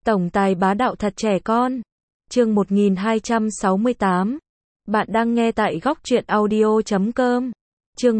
Tổng tài bá đạo thật trẻ con. Chương 1268. Bạn đang nghe tại góc truyện audio.com. Chương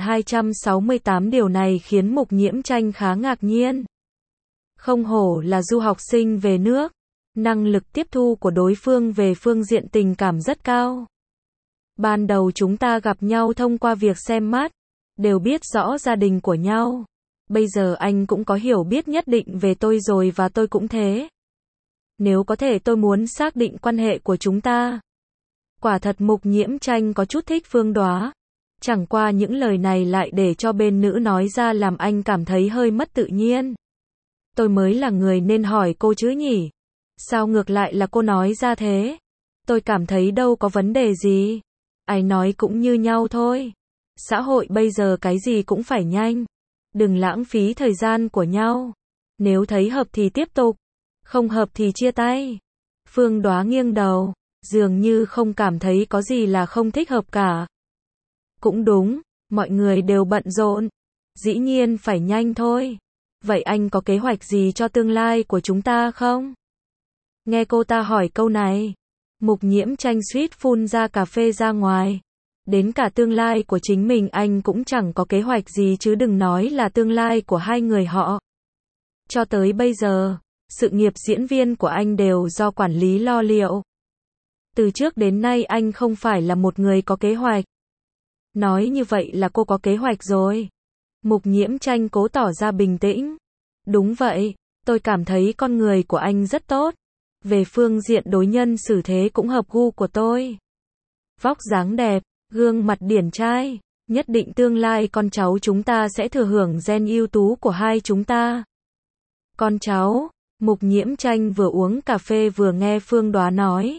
1268. Điều này khiến Mục Nhiễm Tranh khá ngạc nhiên. Không hổ là du học sinh về nước, năng lực tiếp thu của đối phương về phương diện tình cảm rất cao. Ban đầu chúng ta gặp nhau thông qua việc xem mắt, đều biết rõ gia đình của nhau. Bây giờ anh cũng có hiểu biết nhất định về tôi rồi và tôi cũng thế. Nếu có thể tôi muốn xác định quan hệ của chúng ta. Quả thật Mục Nhiễm Tranh có chút thích Phương Đóa. Chẳng qua những lời này lại để cho bên nữ nói ra làm anh cảm thấy hơi mất tự nhiên. Tôi mới là người nên hỏi cô chứ nhỉ? Sao ngược lại là cô nói ra thế? Tôi cảm thấy đâu có vấn đề gì. Ai nói cũng như nhau thôi. Xã hội bây giờ cái gì cũng phải nhanh. Đừng lãng phí thời gian của nhau. Nếu thấy hợp thì tiếp tục, không hợp thì chia tay. Phương Đóa nghiêng đầu, dường như không cảm thấy có gì là không thích hợp cả. Cũng đúng, mọi người đều bận rộn. Dĩ nhiên phải nhanh thôi. Vậy anh có kế hoạch gì cho tương lai của chúng ta không? Nghe cô ta hỏi câu này, Mục Nhiễm Tranh suýt phun ra cà phê ra ngoài. Đến cả tương lai của chính mình anh cũng chẳng có kế hoạch gì chứ đừng nói là tương lai của hai người họ. Cho tới bây giờ, sự nghiệp diễn viên của anh đều do quản lý lo liệu. Từ trước đến nay anh không phải là một người có kế hoạch. Nói như vậy là cô có kế hoạch rồi. Mục Nhiễm Tranh cố tỏ ra bình tĩnh. Đúng vậy, tôi cảm thấy con người của anh rất tốt. Về phương diện đối nhân xử thế cũng hợp gu của tôi. Vóc dáng đẹp, gương mặt điển trai, nhất định tương lai con cháu chúng ta sẽ thừa hưởng gen ưu tú của hai chúng ta. Con cháu, Mục Nhiễm Tranh vừa uống cà phê vừa nghe Phương Đóa nói.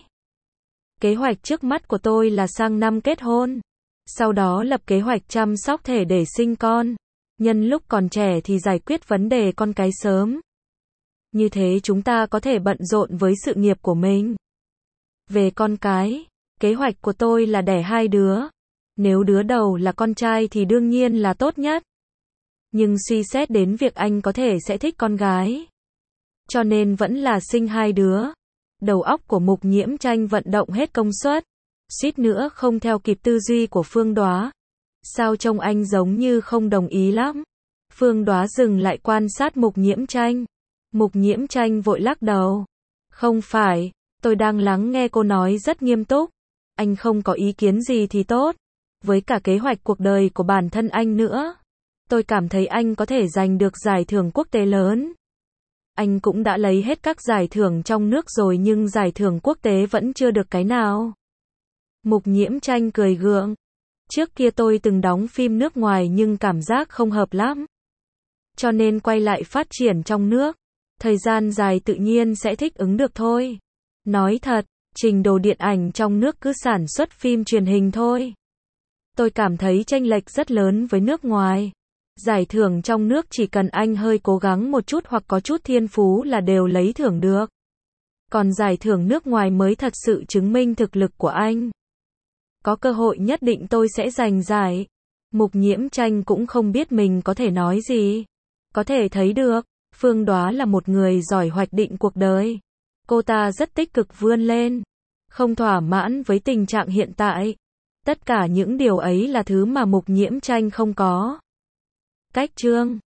Kế hoạch trước mắt của tôi là sang năm kết hôn. Sau đó lập kế hoạch chăm sóc thể để sinh con. Nhân lúc còn trẻ thì giải quyết vấn đề con cái sớm. Như thế chúng ta có thể bận rộn với sự nghiệp của mình. Về con cái, kế hoạch của tôi là đẻ 2 đứa. Nếu đứa đầu là con trai thì đương nhiên là tốt nhất. Nhưng suy xét đến việc anh có thể sẽ thích con gái. Cho nên vẫn là sinh 2 đứa. Đầu óc của Mục Nhiễm Tranh vận động hết công suất. Suýt nữa không theo kịp tư duy của Phương Đóa. Sao trông anh giống như không đồng ý lắm? Phương Đóa dừng lại quan sát Mục Nhiễm Tranh. Mục Nhiễm Tranh vội lắc đầu. Không phải, tôi đang lắng nghe cô nói rất nghiêm túc. Anh không có ý kiến gì thì tốt. Với cả kế hoạch cuộc đời của bản thân anh nữa. Tôi cảm thấy anh có thể giành được giải thưởng quốc tế lớn. Anh cũng đã lấy hết các giải thưởng trong nước rồi nhưng giải thưởng quốc tế vẫn chưa được cái nào. Mục Nhiễm Tranh cười gượng. Trước kia tôi từng đóng phim nước ngoài nhưng cảm giác không hợp lắm. Cho nên quay lại phát triển trong nước. Thời gian dài tự nhiên sẽ thích ứng được thôi. Nói thật, trình độ điện ảnh trong nước cứ sản xuất phim truyền hình thôi. Tôi cảm thấy chênh lệch rất lớn với nước ngoài. Giải thưởng trong nước chỉ cần anh hơi cố gắng một chút hoặc có chút thiên phú là đều lấy thưởng được. Còn giải thưởng nước ngoài mới thật sự chứng minh thực lực của anh. Có cơ hội nhất định tôi sẽ giành giải. Mục Nhiễm Tranh cũng không biết mình có thể nói gì. Có thể thấy được, Phương Đóa là một người giỏi hoạch định cuộc đời. Cô ta rất tích cực vươn lên. Không thỏa mãn với tình trạng hiện tại. Tất cả những điều ấy là thứ mà Mục Nhiễm Tranh không có. Cách chương